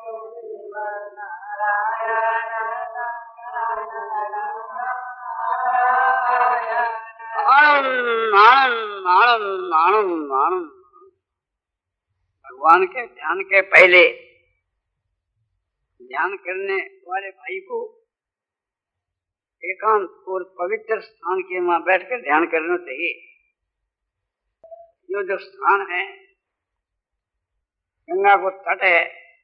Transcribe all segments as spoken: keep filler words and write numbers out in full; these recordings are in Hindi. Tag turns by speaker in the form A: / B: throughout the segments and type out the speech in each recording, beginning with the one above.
A: आनंद आनंद आनंद आनंद आनंद। भगवान के ध्यान के पहले ध्यान करने वाले भाई को एकांत और पवित्र स्थान के वहां बैठकर ध्यान करना चाहिए। ये जो स्थान है गंगा को तट है,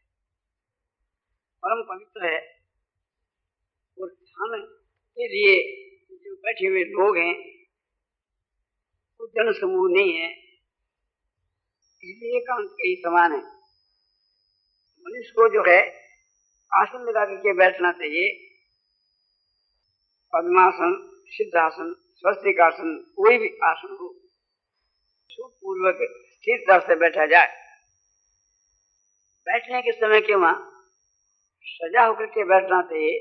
A: परम पवित्र है, और ध्यान के लिए जो बैठे हुए लोग हैं वो जन समूह नहीं है, इसलिए एकांत के ही समान है। मनुष्य को जो है आसन लगा करके बैठना चाहिए। पद्मासन, सिद्धासन, स्वस्तिकासन, कोई भी आसन हो, सुखपूर्वक स्थिरता से बैठा जाए। बैठने के समय के वहां सजा होकर के बैठना चाहिए।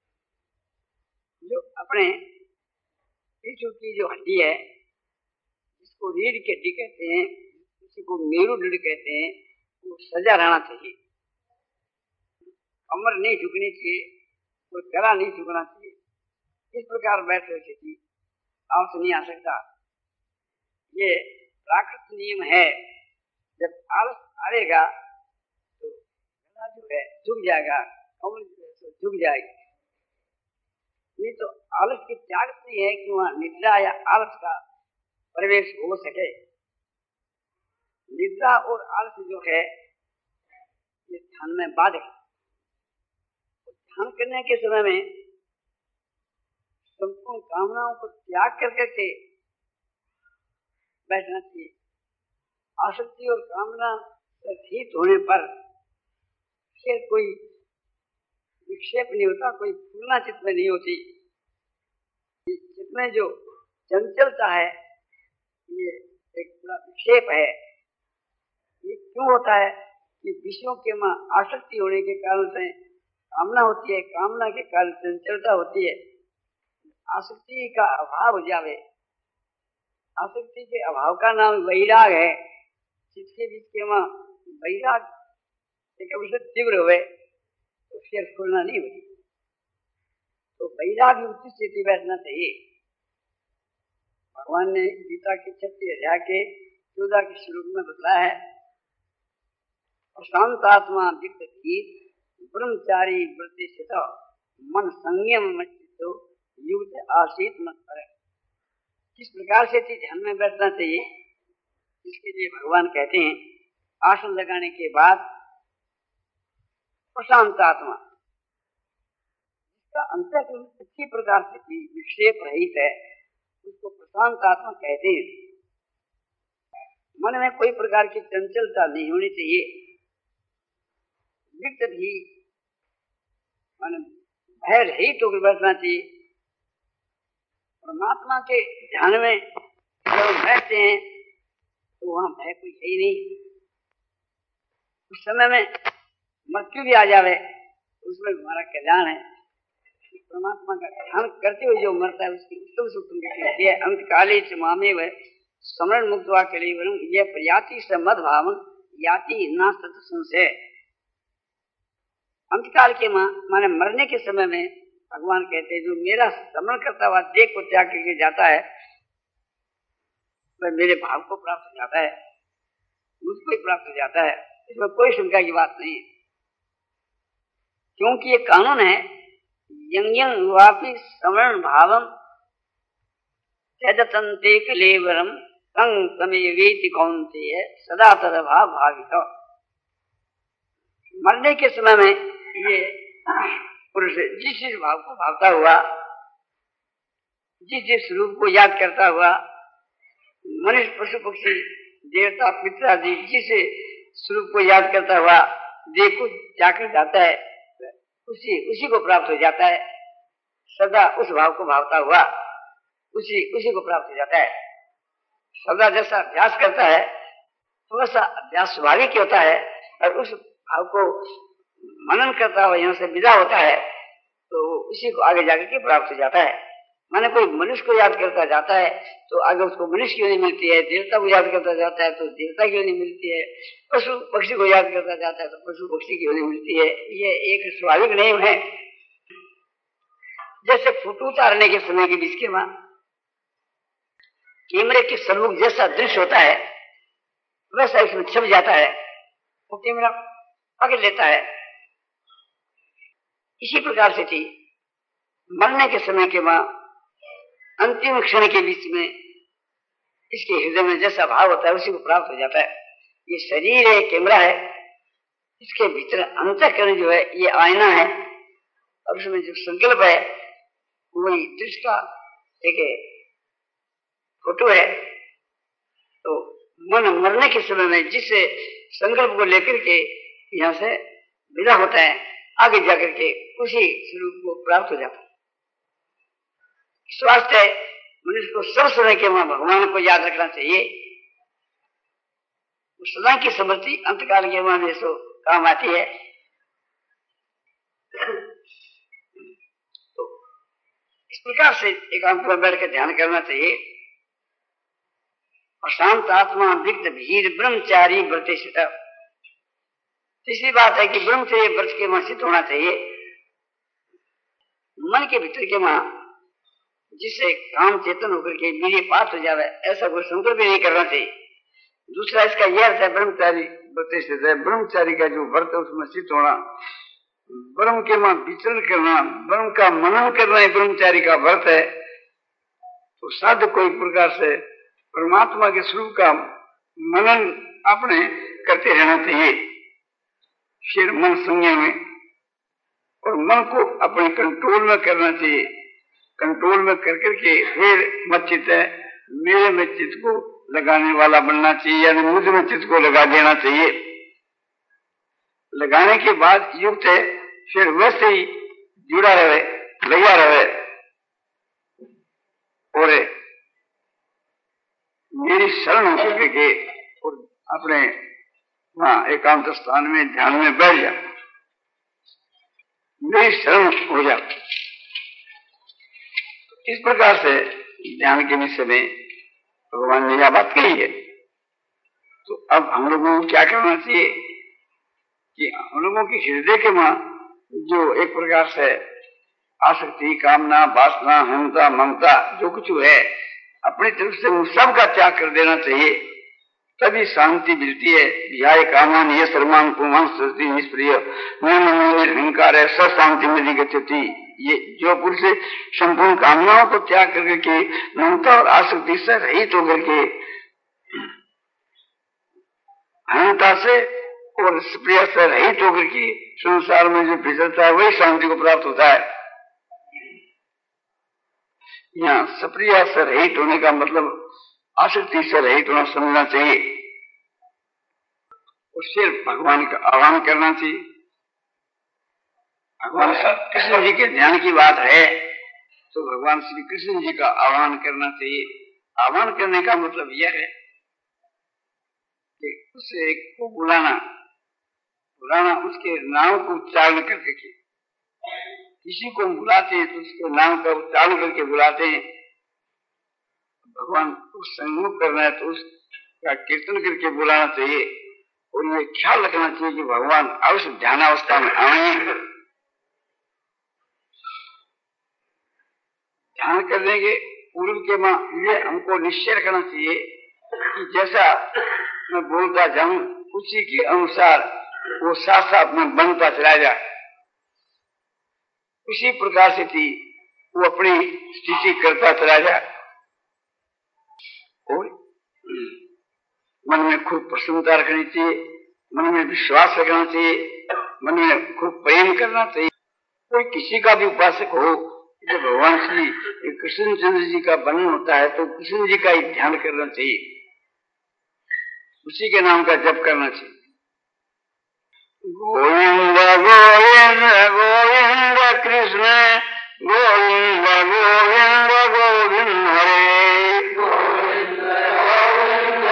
A: जो अपने पीछू की जो हड्डी है, जिसको रीढ़ की हड्डी कहते हैं, किसी को मेरुदंड कहते हैं, वो सजा रहना चाहिए। कमर नहीं झुकनी चाहिए और गला नहीं झुकना चाहिए। इस प्रकार बैठ रहे थे, आलस नहीं आ सकता। ये प्राकृतिक नियम है। जब आलस आएगा तो गला जो है झुक जाएगा, कमर जो झुक जाएगी। नहीं तो आलस की त्याग नहीं है कि वहां निद्रा या आलस का प्रवेश हो सके। निद्रा और आलस जो है ये ध्यान में बाधक है। ध्यान करने के समय में संपूर्ण कामनाओं को त्याग कर करके बैठना चाहिए। आसक्ति और कामना से रहित होने पर फिर कोई विक्षेप नहीं होता, कोई फूलना चित्त में नहीं होती। चित्त में जो चंचलता है ये एक बड़ा विक्षेप है। ये क्यों होता है कि विषयों के में आसक्ति होने के कारण से कामना होती है, कामना के कारण चंचलता होती है। आसक्ति का अभाव हो जावे, आसक्ति के अभाव का नाम वैराग है। जिसके बीच के वहां वैराग एक अवसर तीव्र हुए तो फिर फूलना नहीं होती। तो वैराग उच्च स्थिति बैठना चाहिए। भगवान ने गीता के छत्तीस अध्याय के चौदह के श्लोक में बताया है, शांतात्मा दिक्त ब्रह्मचारी वृत्ति स्थित मन संयम मचितो युक्त आशीत मत पर। किस प्रकार से ध्यान में बैठना चाहिए, इसके लिए भगवान कहते हैं आसन लगाने के बाद प्रशांत आत्मा, इसका अंतःकरण अच्छी प्रकार से विक्षेप रहित है, उसको प्रशांत आत्मा कहते हैं। मन में कोई प्रकार की चंचलता नहीं होनी चाहिए। विक्त भी मन भय रहित होकर बैठना चाहिए। परमात्मा के ध्यान में जब बैठते हैं तो वहां भय कोई है ही नहीं। उस समय में मृत्यु भी आ जावे उसमें हमारा कल्याण है। परमात्मा का ध्यान करते हुए जो मरता है उसकी उत्तम सुखम कहती है, अंत काले च मामे व स्मरण मुक्तवा कलेवरम ये प्रयाति से मद भावम याति ना सत संशय। अंतकाल के मां माने मरने के समय में भगवान कहते हैं जो मेरा स्मरण करता हुआ देह को त्याग करके जाता है वह मेरे भाव को प्राप्त हो जाता है, मुझको ही प्राप्त हो जाता है। इसमें कोई शंका की बात नहीं है, क्योंकि ये कानून है। यंग यंग वापि स्मरण भावम त्यजतन्ते कलेवरम तंग तमेवेति कौन्तेय सदा तदभाव भावित। मरने के समय में ये पुरुष जिस जिस भाव को भावता हुआ, जिस जिस रूप को याद करता हुआ, मनुष्य पशु पक्षी देवता पितर आदि जिस स्वरूप को याद करता हुआ देह को जाकर जाता है उसी उसी को प्राप्त हो जाता है। सदा उस भाव को भावता हुआ उसी उसी को प्राप्त हो जाता है। सदा जैसा अभ्यास करता है वैसा अभ्यास स्वाभाविक होता है, और उस भाव को मनन करता हुआ यहाँ से विदा होता है तो उसी को आगे जाकर के प्राप्त हो जाता है। माने कोई मनुष्य को याद करता जाता है तो आगे उसको मनुष्य क्यों नहीं मिलती है, देवता को याद करता जाता है तो देवता क्यों नहीं मिलती है, पशु पक्षी को याद करता जाता है तो पशु पक्षी क्यों नहीं मिलती है। ये एक स्वाभाविक नियम है। जैसे फोटो उतारने के समय के बीच के वहां कैमरे के सम्मुख जैसा दृश्य होता है वैसा इसमें छप जाता है, वो कैमरा पकड़ लेता है। इसी प्रकार से थी मरने के समय के वहां अंतिम क्षण के बीच में इसके हृदय में जैसा भाव होता है उसी को प्राप्त हो जाता है। ये शरीर है, कैमरा है, इसके भीतर अंतःकरण जो है ये आईना है और उसमें जो संकल्प है वही दृश्य का एक फोटो है। तो मन मरने के समय में जिस संकल्प को लेकर के यहाँ से विदा होता है आगे जाकर के उसी स्वरूप को प्राप्त हो जाता है। इस वास्ते मनुष्य को सब समय के वहां भगवान को याद रखना चाहिए। सदा की समृद्धि अंतकाल के वहां में सो काम आती है। तो इस प्रकार से एकांत में बैठ कर ध्यान करना चाहिए। और शांत आत्मा विघ्न भीर ब्रह्मचारी व्रते स्थित। तीसरी बात है कि ब्रह्मचर्य व्रत के वहां सिद्ध होना चाहिए। मन के भीतर के वहां जिससे काम चेतन होकर के मेरे पास हो जावे ऐसा कोई संकल्प भी नहीं करना चाहिए। दूसरा इसका यह अर्थ है ब्रह्मचारी व्रत स्थित है। ब्रह्मचारी का जो व्रत है उसमें स्थित होना, ब्रह्म के वहां विचरण करना, ब्रह्म का मनन करना ही ब्रह्मचारी का व्रत है। तो साध्य कोई प्रकार से परमात्मा के स्वरूप का मनन अपने करते रहना चाहिए। फिर मन संयम में और मन को अपने कंट्रोल में करना चाहिए। कंट्रोल में कर करके फिर मत चित्त है मेरे में चित्त को लगाने वाला बनना चाहिए, यानी मुझ में चित्त को लगा देना चाहिए। लगाने के बाद युक्त है फिर वैसे ही जुड़ा रहे, लगा रहे और मेरी शरण होकर के और अपने वहां एकांत स्थान में ध्यान में बैठ जा, मेरी शरण हो जा। इस प्रकार से ध्यान के विषय में भगवान ने यह बात कही है। तो अब हम लोगों को क्या करना चाहिए कि हम लोगों की हृदय के वहां जो एक प्रकार से आसक्ति, कामना, वासना, अहंता, ममता जो कुछ है अपनी तरफ से उन सब का त्याग कर देना चाहिए, तभी शांति मिलती है। ध्याय कामान ये सर्वान पुमान सृष्टि निष्प्रिय अहंकार है स शांति में गति। ये जो पुरुष संपूर्ण कामनाओं को त्याग करके ममता और आसक्ति से रहित होकर के अहंता से और प्रिय से रहित होकर के संसार में जो विचरता है वही शांति को प्राप्त होता है। यहाँ सप्रिय से रहित होने का मतलब आसक्ति से रहित होना समझना चाहिए। उससे भगवान का आह्वान करना चाहिए। भगवान कृष्ण जी के ध्यान की बात है तो भगवान श्री कृष्ण जी का आह्वान करना चाहिए। आह्वान करने का मतलब यह है कि उसे को बुलाना, बुलाना उसके नाम को उच्चारण करके। किसी को बुलाते हैं तो उसके नाम का उच्चारण करके बुलाते हैं। भगवान को सम्मुख करना है तो उसका कीर्तन करके बुलाना चाहिए। और ये ख्याल रखना चाहिए कि भगवान अवश्य ध्यानावस्था में आएंगे। ध्यान करने के पूर्व के मां ये हमको निश्चय रखना चाहिए कि जैसा मैं बोलता जाऊं उसी के अनुसार वो साथ साथ में बनता चला जाए। उसी प्रकार से थी वो अपनी स्थिति करता चला जाए। और मन में खूब प्रसन्नता रखनी चाहिए, मन में विश्वास रखना चाहिए, मन में खूब प्रेम करना चाहिए। कोई किसी का भी उपासक हो, जब भगवान श्री कृष्ण चंद्र जी का वर्णन होता है तो कृष्ण जी का ही ध्यान करना चाहिए, उसी के नाम का जप करना चाहिए। गोविंद गोविंद गोविंद कृष्ण गोविंद गोविंद गोविंद हरे। गोविंद गोविंद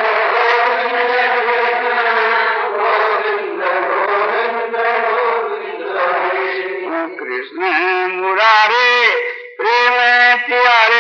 A: गोविंद गोविंद गोविंद हरे। कृष्ण मुरारे प्रेम प्यारे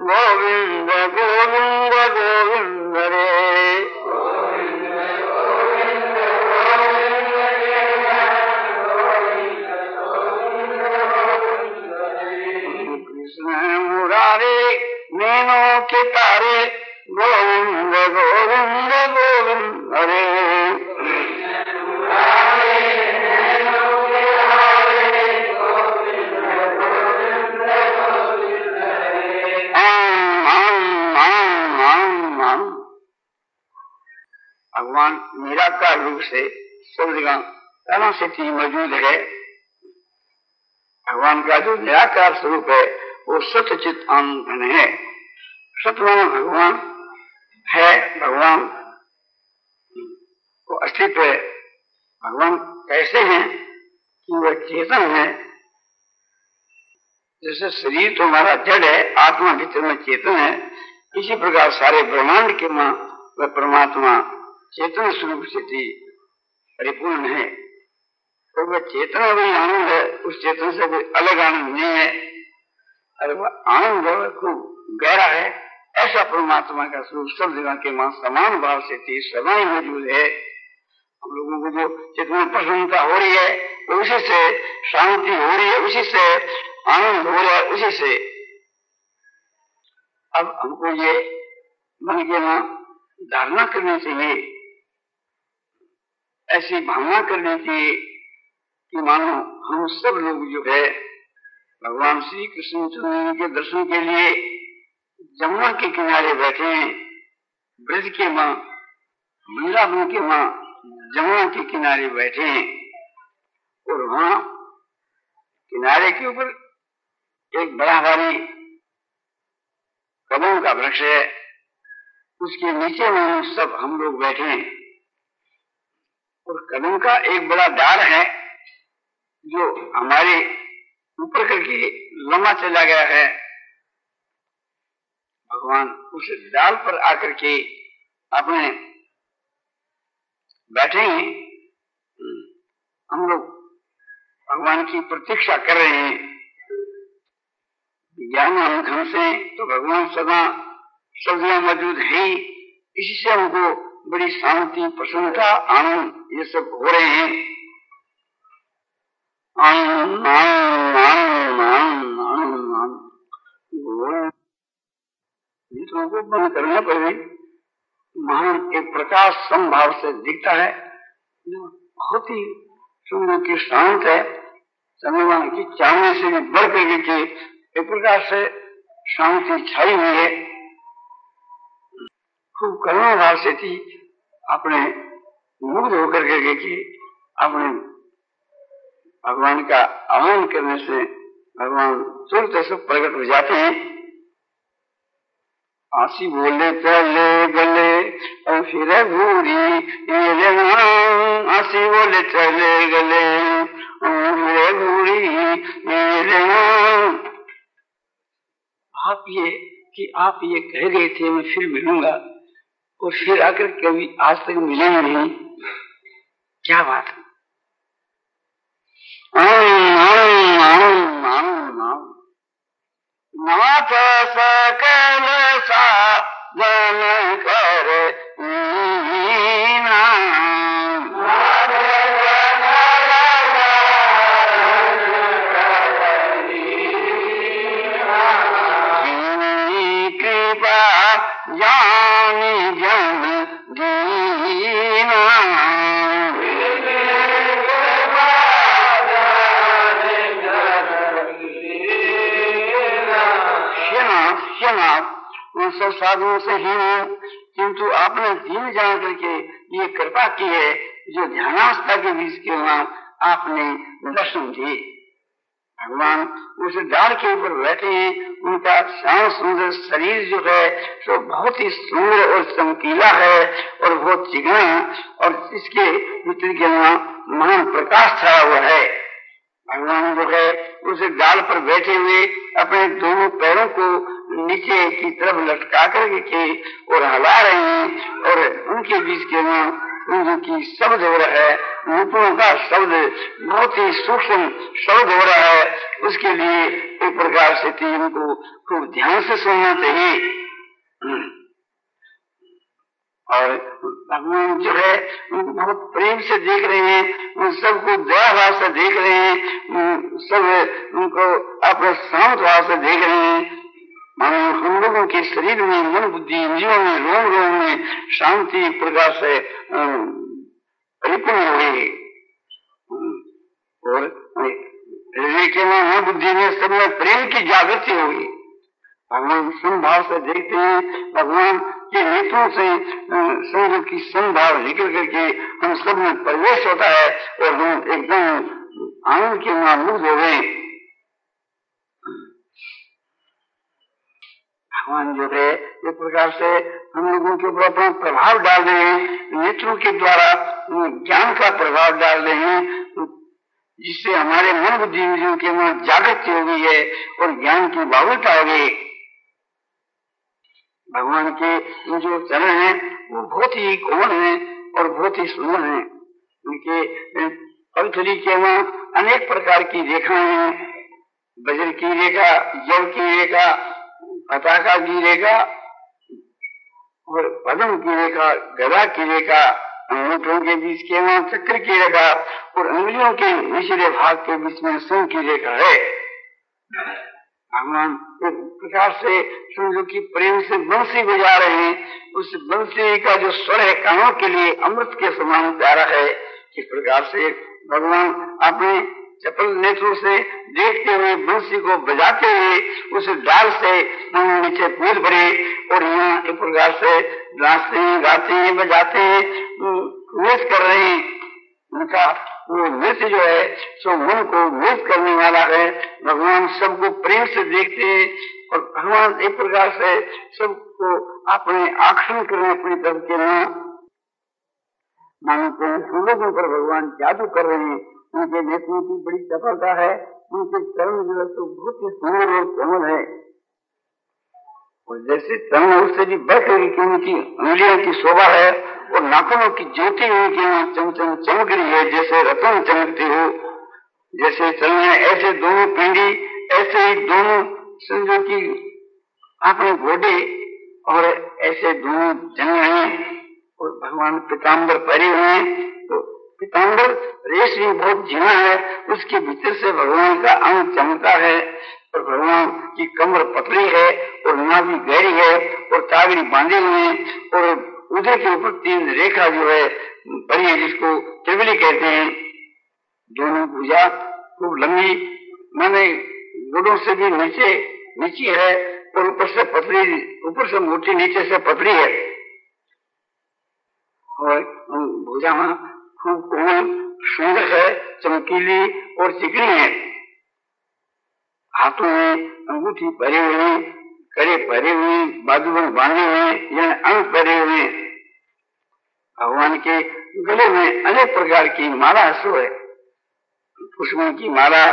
B: गोविंद गोविंद गोविंद रे कृष्ण मुरारे नैनों के तारे गोविंद गोविंद गोविंद रे भगवान निराकार रूप से सब जगह तरह से चीज मौजूद है। भगवान का जो निराकार स्वरूप है वो सत्य चित आनंद घन है। सत्य भगवान है, भगवान को अस्तित्व है। भगवान कैसे हैं कि वह चेतन है। जैसे शरीर तो हमारा जड़ है, आत्मा भीतर में चेतन है, इसी प्रकार सारे ब्रह्मांड के मां वह परमात्मा चेतन स्वरूप से परिपूर्ण है। तो वह चेतना वही आनंद है, उस चेतन से कोई अलग आनंद नहीं है। अरे वह आनंद है, खूब गहरा है। ऐसा परमात्मा का स्वरूप सब जगह के मां समान भाव से थी सदा ही मौजूद है। हम लोगों को जो चेतना प्रसन्नता हो रही है तो उसी से शांति हो रही है, उसी से आनंद हो रहा है, उसी से। अब हमको ये मन के मां धारणा करनी चाहिए, ऐसी भावना करनी चाहिए कि मानो हम सब लोग जो है भगवान श्री कृष्ण चंद्र के दर्शन के लिए जमुना के किनारे बैठे हैं। ब्रज के मां, वृंदावन के मां जमुना के किनारे बैठे हैं और वहां किनारे के ऊपर एक बड़ा भारी कदम का वृक्ष है, उसके नीचे में सब हम लोग बैठे हैं और कदम का एक बड़ा डाल है जो हमारे ऊपर करके लंबा चला गया है। भगवान उस डाल पर आकर के अपने बैठे हैं। हम लोग भगवान की प्रतीक्षा कर रहे हैं। ज्ञान ढंग से तो भगवान सदा सब जगह मौजूद है ही, इसी से हमको बड़ी शांति, प्रसन्नता, आनंद ये सब हो रहे हैं। आनंद आनंद आनंद आनंद आनंद आनंद को बंद करने पर भी महान एक प्रकाश समभाव से दिखता है जो बहुत ही सुंदर की शांत है। चंद्रमा की चांदनी से भी बढ़ करके के एक प्रकार से शांति छाई हुई है। खूब करुणा भाव से थी अपने मुग्ध होकर के कि अपने भगवान का आह्वान करने से भगवान तुरंत ऐसे प्रकट हो जाते हैं। आसी बोले चले गले और फिर भूरी आसी बोले चले गले और फिर भूरी। आप ये कि आप ये कह गए थे मैं फिर मिलूंगा और फिर आकर कभी आज तक मिले नहीं, क्या बात है। नाथ सकल साधन कर कृपा जानी जन दीना। सब साधुओं से ही हूँ, किंतु आपने दीन जान करके ये कृपा की है जो ध्यानावस्था के बीच के वहां आपने दर्शन दिए। भगवान उस डाल के ऊपर बैठे हैं, उनका श्याम सुंदर शरीर जो है तो बहुत ही सुंदर और चमकीला है और बहुत चिकना, और इसके भीतर के वहां महान प्रकाश छाया हुआ है। भगवान जो है उस डाल पर बैठे हुए अपने दोनों पैरों को नीचे की तरफ लटका कर के और हिला रहे हैं और उनके बीच के वहां उनकी शब्द हो रहा है रूपों का शब्द बहुत ही सूक्ष्म शब्द हो रहा है, उसके लिए एक प्रकार से तीन को खूब ध्यान से सुनना चाहिए। और भगवान जो है बहुत प्रेम से देख रहे हैं, उन सबको दया भाव से देख रहे हैं, सब उनको अपने शांत भाव से देख रहे हैं। मानो हम लोगों के शरीर में, मन बुद्धि इंद्रियों में, रोम रोम में शांति प्रकार से परिपूर्ण हो गई और हृदय के में, मन बुद्धि में सब में प्रेम की जागृति होगी। भगवान समभाव से देखते हैं, भगवान के नेत्रों से समझो की समभाव निकल करके हम सब में प्रवेश होता है और हम एकदम आनंद के मुग्ध हो गए। भगवान जो है एक प्रकार से हम लोगों के ऊपर अपना प्रभाव डाल रहे हैं, नेत्रों के द्वारा ज्ञान का प्रभाव डाल रहे हैं, जिससे हमारे मन बुद्धि इंद्रियों के वहां जागृति हो गई है और ज्ञान की बाहुलता हो गई। भगवान के जो चरण हैं वो बहुत ही कोमल हैं और बहुत ही सुंदर हैं। उनके कंठली के वहां अनेक प्रकार की रेखाएं हैं, वज्र की रेखा, जल की रेखा, पताका की रेखा और पद्म की रेखा, गदा की रेखा, अंगूठों के बीच के वहां चक्र की रेखा और अंगुलियों के निचले भाग के बीच में शंख की रेखा है। भगवान एक प्रकार से समझो कि प्रेम से बंसी बजा रहे हैं, उस बंसी का जो स्वर है कानों के लिए अमृत के समान प्यारा है। इस प्रकार से भगवान अपने चपल नेत्रों से देखते हुए बंसी को बजाते हुए उस डाल से नीचे कूद पड़े और यहाँ एक प्रकार से नाचते हैं, गाते हैं, बजाते हैं, नृत्य कर रहे हैं। उनका वो नृत्य जो है सो मन को नृत्य करने वाला है। भगवान सबको प्रेम से देखते हैं और भगवान एक प्रकार से सबको अपने आकर्षण करने अपनी तरफ के मानते हैं। लोगों पर भगवान जादू कर रहे हैं, उनके नेत्रों की बड़ी चपलता है, उनके चरण जो है तो बहुत ही सुंदर और कोमल है और जैसे चरण उससे भी बढ़ गई कि उनकी उंगलियों की शोभा है और नाखूनों की ज्योति उनके यहाँ चमचम चमक रही है, जैसे रतन चमकती हो। जैसे चरण है ऐसे दोनों पिंडी, ऐसे ही दोनों समझो की अपने घोड़े और ऐसे दोनों जंग और भगवान पीताम्बर पहरे हुए हैं। तो पीताम्बर रेश भी बहुत झीना है, उसके भीतर से भगवान का अंग चमकता है और भगवान की कमर पतली है और नाभि गहरी है और तागड़ी बांधे हुए हैं और उधर के ऊपर तीन रेखा जो है पड़ी है, जिसको त्रिवली कहते हैं। दोनों भुजा खूब लंबी, माने गोडों से भी नीचे नीची है और ऊपर से पतली, ऊपर से मोटी, नीचे से पतली है और भुजा खूब कोमल सुंदर है, चमकीली और चिकनी है। हाथों में अंगूठी पहरे हुए, कड़े पहरे हुए, बाजूबंद बांधे हुए, यानी अंग पहरे हुए। भगवान के गले में अनेक प्रकार की माला सो है, पुष्पों की माला,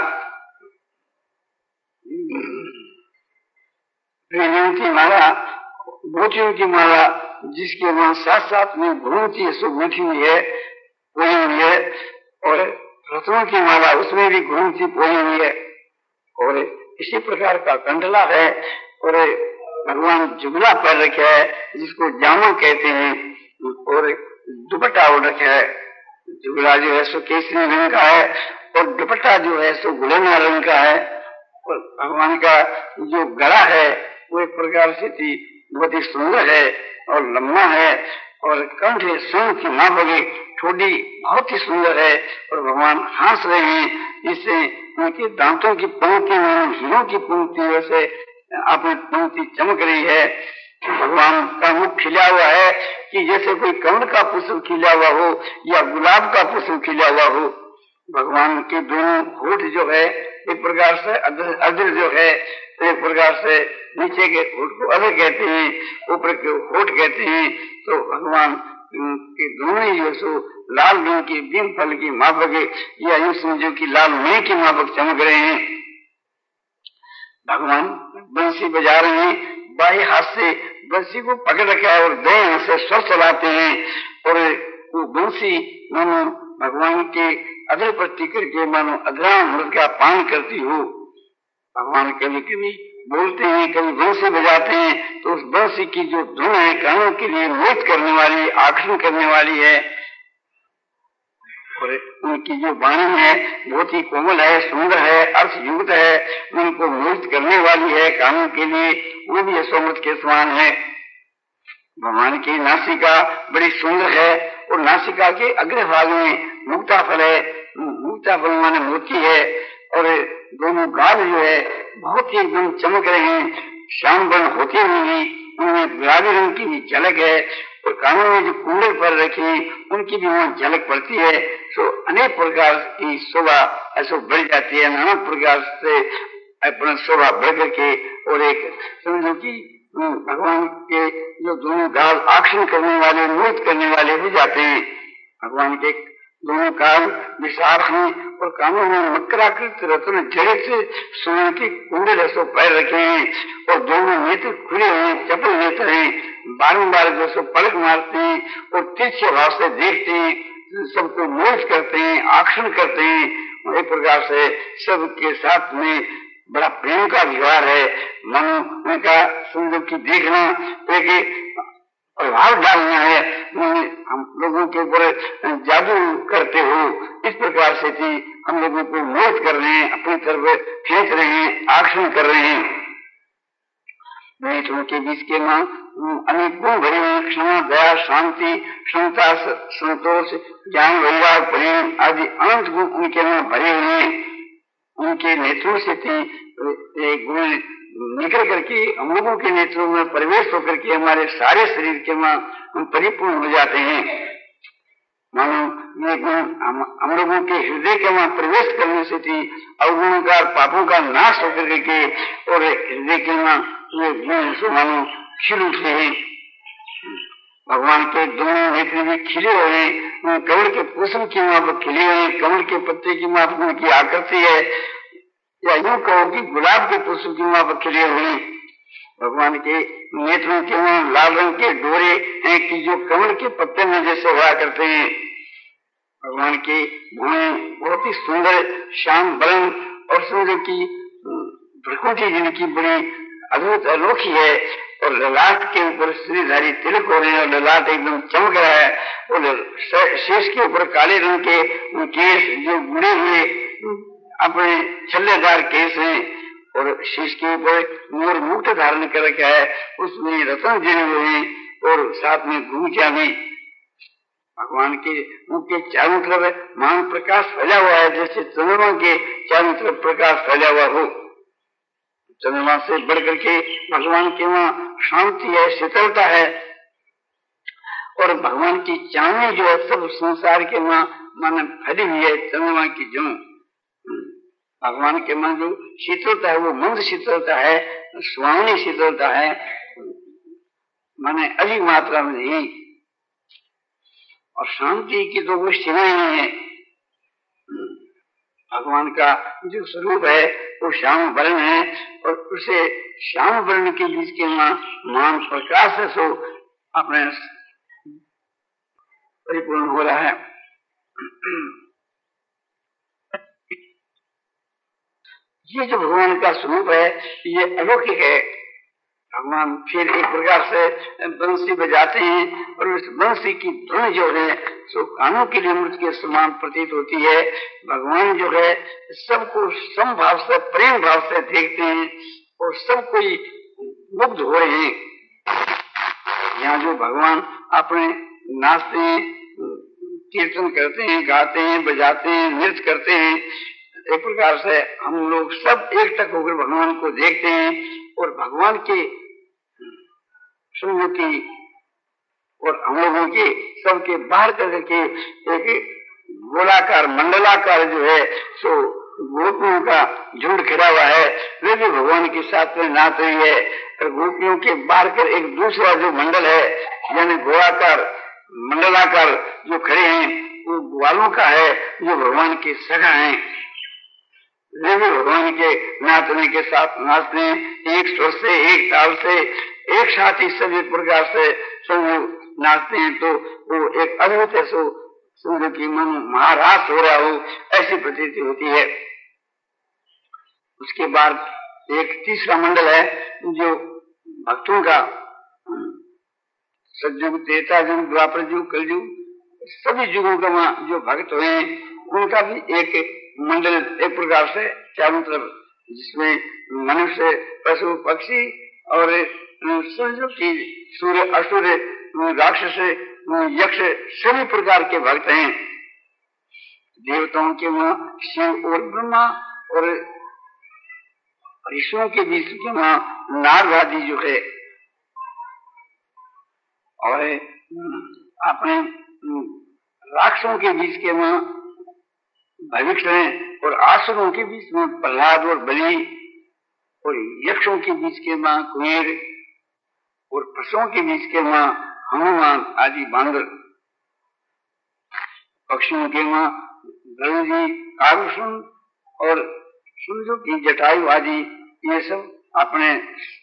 B: रेणुओं की माला, मोतियों की माला, जिसके वहां साथ साथ में बहुत ही सुगंधी हुई है, पोई हुई है और रत्नों की माला उसमें भी घूम सी पोई हुई है और इसी प्रकार का कंडला है और भगवान जुगला पहन रखा है, जिसको जामा कहते हैं और दुपट्टा ओढ़ रखा है। जुगला जो है सो केसरी रंग का है और दुपट्टा जो है सो गुलाबी रंग का है और भगवान का जो गला है वो एक प्रकार से थी बहुत ही सुंदर है और लंबा है और कंठ सोन की मां बगी ठोडी बहुत ही सुंदर है और भगवान हंस रहे हैं, जिससे उनके दांतों की पंक्ति में हीरों की पंक्ति वैसे अपनी पंक्ति चमक रही है। भगवान का मुख खिला हुआ है कि जैसे कोई कमल का पुष्प खिला हुआ हो या गुलाब का पुष्प खिला हुआ हो। भगवान के दोनों होठ जो है एक प्रकार से अग्र जो है एक प्रकार से नीचे के होठ को अलग कहते हैं, ऊपर के होठ कहते हैं। तो भगवान के दोनों ही जो सो लाल रंग की बिन फल की माफक या यूं समझो की लाल मई की माफक चमक रहे हैं। भगवान बंसी बजा रहे हैं, बाएं हाथ से बंसी को पकड़ रखा है और दाएं हाथ से स्वर चलाते हैं और वो बंसी मानो भगवान के अधर पर टिकर के मानो अधरामृत का पान करती हो। भगवान कभी कभी बोलते हैं, कभी बंसी बजाते हैं, तो उस बंसी की जो धुन है कानों के लिए मोहित करने वाली, आकर्षण करने वाली है। और उनकी जो वाणी है बहुत ही कोमल है, सुंदर है, अर्थयुक्त है, उनको मोहित करने वाली है कानों के लिए, वो भी यशोमृत के समान है। भगवान की नासिका बड़ी सुंदर है और नासिका के अग्रभाग में मुक्ता फल है, मुक्ता फल माने मोती है, और दोनों गाल जो है बहुत ही एकदम चमक रहे हैं, श्याम वर्ण होते हुए भी उनमें गुलाबी रंग की भी झलक है, और कानों में जो कुंडल पर रखे उनकी भी वहाँ झलक पड़ती है। तो अनेक प्रकार की शोभा ऐसा बढ़ जाती है, नाना प्रकार से अपना शोभा बढ़ करके, और एक समझो कि भगवान के जो दोनों गाल आकर्षण करने वाले, मोहित करने वाले हो जाते हैं। भगवान के दोनों कान विशाल हैं और कानों में मकराकृत रत्न जड़ित सोने के कुंडल ऐसो पैर रखे हैं, और दोनों नेत्र खुले हैं, चपल नेत्र हैं, बारंबार जो सो पलक मारते हैं और तिरछे भाव से देखते हैं, सबको मोहित करते हैं, आकर्षण करते हैं। एक प्रकार से सबके साथ में बड़ा प्रेम का व्यवहार है। मनो उनका सुंदर की देखना एक प्रभाव डालना है, हम लोगों के ऊपर जादू करते हो, इस प्रकार से थी हम लोगों को मोहित कर रहे हैं, अपनी तरफ खींच रहे हैं, आकर्षण कर रहे हैं। नेत्रों के बीच के मां अनेक गुण भरे हैं, क्षमा, दया, शांति, क्षमता, संतोष, ज्ञान, वैराग, प्रेम आदि अनंत गुण उनके में भरे हुए हैं। उनके नेत्रों से थी गुण निकल करके हम लोगों के नेत्रों में प्रवेश होकर के हमारे सारे शरीर के मां हम परिपूर्ण हो जाते हैं। मानो ये गुण हम लोगों के हृदय के वहां प्रवेश करने से थी अवगुणों का, पापों का नाश होकर के, और हृदय के वहां ये गुण से मानो खिल उठे हैं। भगवान के दोनों नेत्र भी खिले हुए हैं, कमल के कुसुम की मां पर खिले हुए हैं, कमल के पत्ते की मां पर उनकी आकृति है, या यूं कहो कि गुलाब के पुष्प की मां पर खिले हुए हैं। भगवान के नेत्रों के वहां लाल रंग के डोरे हैं कि जो कमल के पत्ते में जैसे हुआ करते हैं। भगवान के भुवन बहुत ही सुंदर श्याम वर्ण और सूर्य की प्रकृति जिनकी बड़ी अद्भुत अनोखी है, और ललाट के ऊपर श्रीधारी तिलक हो रहे हैं और ललाट एकदम चमक रहा है, और शेष के ऊपर काले रंग के केस जो मुड़े हुए अपने छल्लेदार केस हैं, और शीश के ऊपर मोर मुकुट धारण कर रखा है, उसमें रत्न जड़े हुए हैं, और साथ में घूंचा भी। भगवान के मुख के चारों तरफ मान प्रकाश फैला हुआ है, जैसे चंद्रमा के चारों तरफ प्रकाश फैला हुआ हो। चंद्रमा से बढ़ करके भगवान के वहां शांति है, शीतलता है, और भगवान की चांदनी जो है सब संसार के वहां मन फैली हुई है। चंद्रमा की जो भगवान के मन जो शीतलता है वो मंद शीतलता है, सुहावनी शीतलता है, माने अधिक मात्रा में नहीं, और शांति की तो कोई सीमा नहीं है। भगवान का जो स्वरूप है वो श्याम वर्ण है, और उसे श्याम वर्ण के बीच के मान प्रकाश है सो अपने परिपूर्ण हो रहा है। ये जो भगवान का स्वरूप है ये अलौकिक है। भगवान फिर एक प्रकार से बंसी बजाते हैं, और उस बंसी की धुन जो है सो कानों के लिए अमृत के समान प्रतीत होती है। भगवान जो है सबको समभाव से, प्रेम भाव से देखते हैं, और सब कोई मुग्ध हो रहे हैं। यहाँ जो भगवान अपने नाचते हैं, कीर्तन करते हैं, गाते हैं, बजाते हैं, नृत्य करते हैं, एक प्रकार से हम लोग सब एकटक होकर भगवान को देखते हैं, और भगवान के समूह की और हम लोगों के सबके बाहर करके एक गोलाकार मंडलाकार जो है सो गोपियों का झुंड खड़ा हुआ है, वे भी भगवान के साथ में नाच रही है। और गोपियों के बाहर कर एक दूसरा जो मंडल है यानी गोलाकार मंडलाकार जो खड़े हैं वो ग्वालों का है, जो भगवान के सखा हैं। वे भी भगवान के नाचने के साथ नाचते हैं, एक स्वर से, एक ताल से, एक साथ ही सभी प्रकार से सब नाचते हैं। तो वो एक अद्भुत है सो समझो कि मन महारास हो रहा हो, ऐसी प्रतीति होती है। उसके बाद एक तीसरा मंडल है जो भक्तों का, सतयुग, त्रेता युग, द्वापर युग, कलयुग, सभी युगों का वहां जो भक्त हुए उनका भी एक मंडल एक प्रकार से चारों तरफ, जिसमें मनुष्य, पशु, पक्षी और समझो कि सूर्य, असुर, राक्षस, यक्ष, सभी प्रकार के भक्त हैं। देवताओं के वहां शिव और ब्रह्मा और ऋषियों के बीच के वहां नाग आदि जो है, और अपने राक्षसों के बीच के वहां भविष्य और आसुरों के बीच में प्रहलाद और बलि, और यक्षों के बीच के वहां कुबेर, और पशुओं के बीच के वहां हनुमान आदि बांदर, पक्षियों के वहां गरुड़ जी, कारुषण और समझो की जटायु आदि, ये सब अपने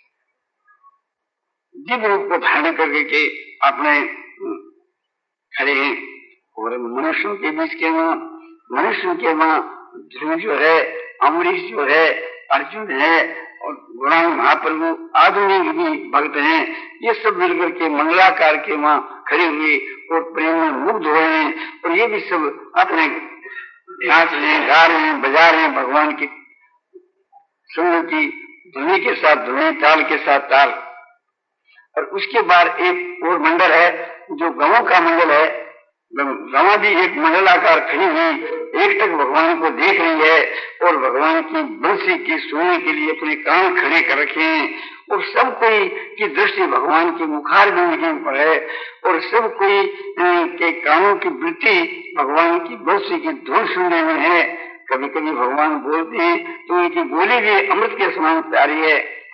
B: दिव्य रूप को धारण करके के अपने खड़े हैं। और मनुष्यों के बीच के वहां मनुष्यों के वहां ध्रुव जो है, अमरीश जो है, अर्जुन है, और गौरांग महाप्रभु आधुनिक भी भक्त हैं। ये सब मिलकर के मंगलाकार के वहां खड़े हुए और प्रेम में मुग्ध हो रहे हैं, और ये भी सब अपने नाच रहे हैं, गा रहे हैं, बजा रहे हैं भगवान की सुंदर की ध्वनि के साथ ध्वनि, ताल के साथ ताल। और उसके बाद एक और मंडल है जो गवों का मंडल है। गवा भी एक मंडलाकार खड़ी हुई एक टक भगवान को देख रही है, और भगवान की बंसी की सुनने के लिए अपने कान खड़े कर रखे हैं, और सब कोई की दृष्टि भगवान के मुखार बिंदु पर है, और सब कोई के कानों की वृत्ति भगवान की बंसी की धुन सुनने में है। कभी कभी भगवान बोलते हैं तो उनकी बोली भी अमृत के समान प्यारी है,